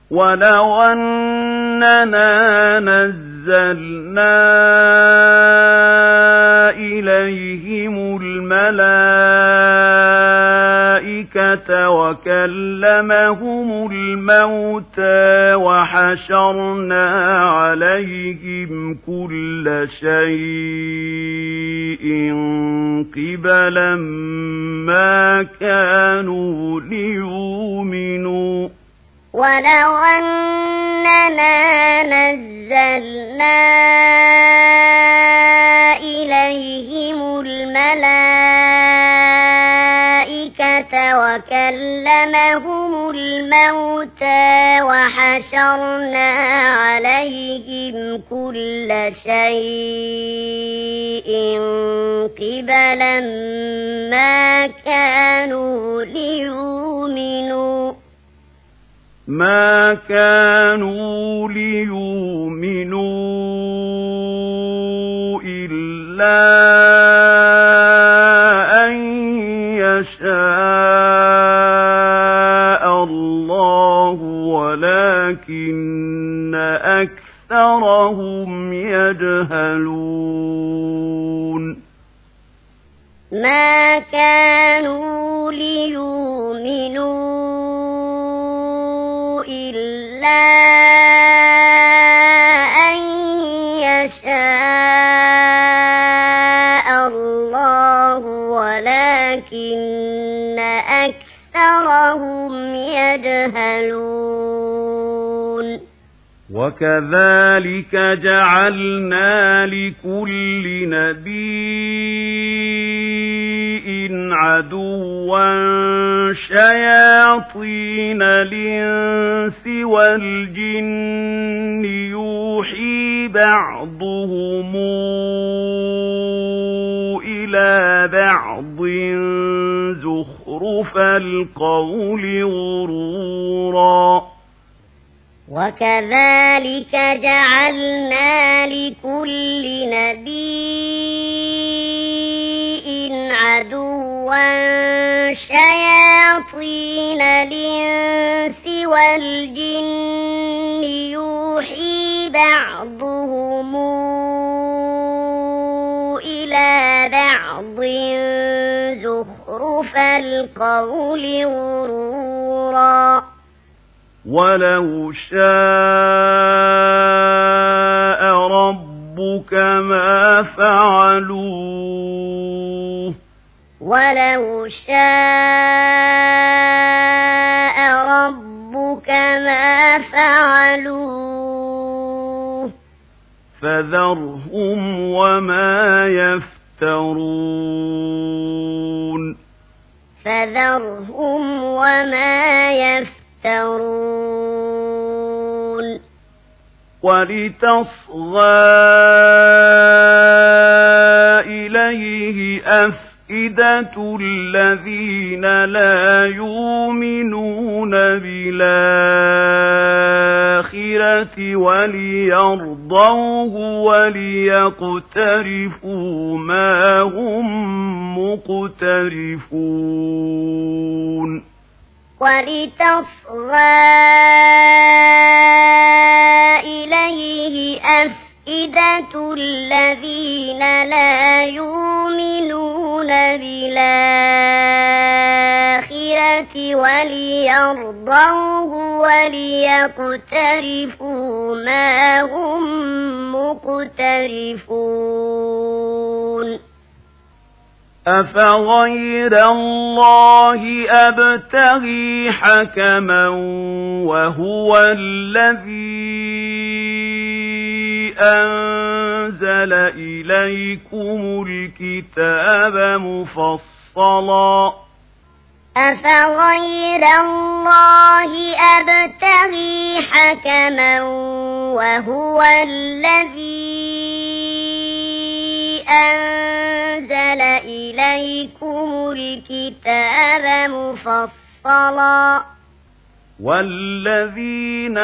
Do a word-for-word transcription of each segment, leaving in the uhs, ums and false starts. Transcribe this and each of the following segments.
ولو أننا نزلنا إليهم الملائكة وكلمهم الموتى وحشرنا عليهم كل شيء قبلا ما كانوا ليؤمنوا ولو أننا نزلنا إليهم الملائكة وكلمهم الموتى وحشرنا عليهم كل شيء قبلا ما كانوا ليؤمنوا ما كانوا ليؤمنوا إلا أن يشاء الله ولكن أكثرهم يجهلون ما كانوا ليؤمنوا إلا أن يشاء الله ولكن أكثرهم يجهلون وكذلك جعلنا لكل نبي عدوا شياطين الإنس والجن يوحي بعضهم إلى بعض زخرف القول غرورا وكذلك جعلنا لكل نبي عدوا شياطين الإنس والجن يوحي بعضهم إلى بعض زخرف القول غرورا ولو شاء ربك ما فعلوه ولو شاء ربك ما فعلوه فذرهم وما يفترون فذرهم وما يفترون ولتصغى إليه أفئدة الذين لا يؤمنون بالآخرة وليرضوه وليقترفوا ما هم مقترفون ولتصغى إليه أفئدة الذين لا يؤمنون بالآخرة وليرضوه وليقترفوا ما هم مقترفون أفغير الله أبتغي حكما وهو الذي أنزل إليكم الكتاب مفصلا أفغير الله أبتغي حكما وهو الذي أنزل إليكم الكتاب مفصلا والذين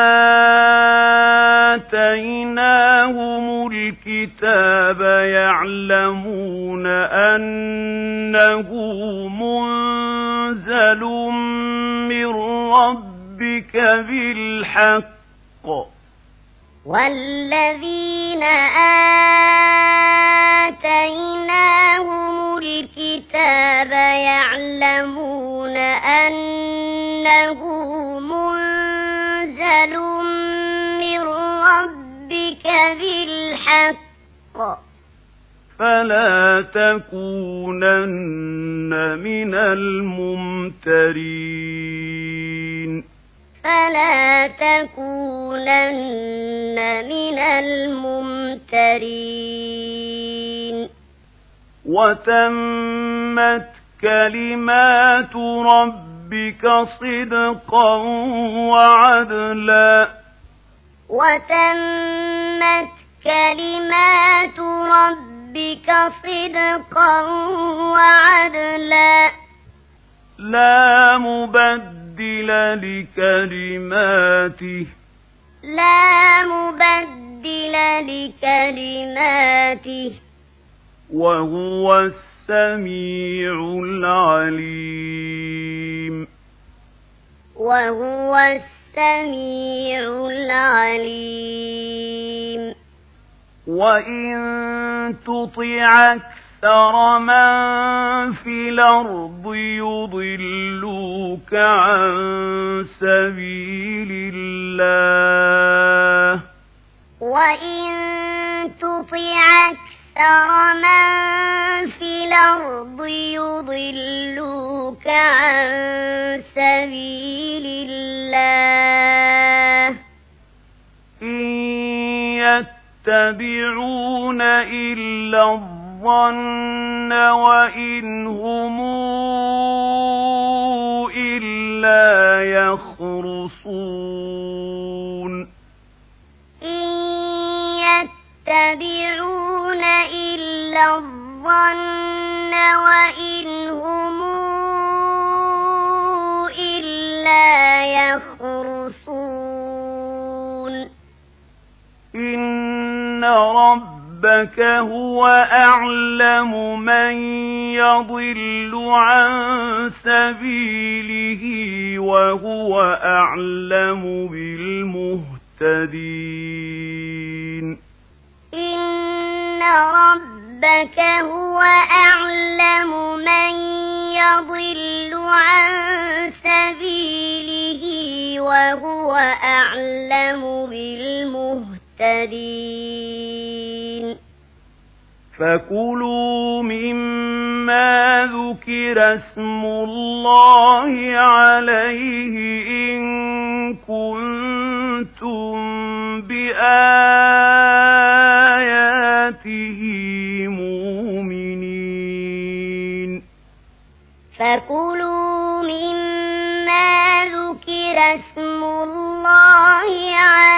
آتيناهم الكتاب يعلمون أنه منزل من ربك بالحق بالحق والذين آتيناهم الكتاب يعلمون أنه منزل من ربك بالحق فلا تكونن من الممترين فلا تكونن من الممترين وتمت كلمات ربك صدقا وعدلا وتمت كلمات ربك صدقا وعدلا لا مبدل لكلماته لا مبدل لكلماته وهو السميع العليم وهو السميع العليم وإن تطع أكثر من في الأرض يضلوك عن سبيل الله وإن تطع أكثر من في الأرض يضلوك عن سبيل الله إن يتبعون إلا الظن وإن هم إلا يخرصون إن يتبعون إلا الظن وإن هم إلا يخرصون إن ربك هو أعلم من يضل عن سبيله وهو أعلم بالمهتدين إن ربك هو أعلم من يضل عن سبيله وهو أعلم بالمهتدين فكلوا مما ذكر اسم الله عليه إن كنتم بآياته مؤمنين فكلوا مما ذكر اسم الله عليه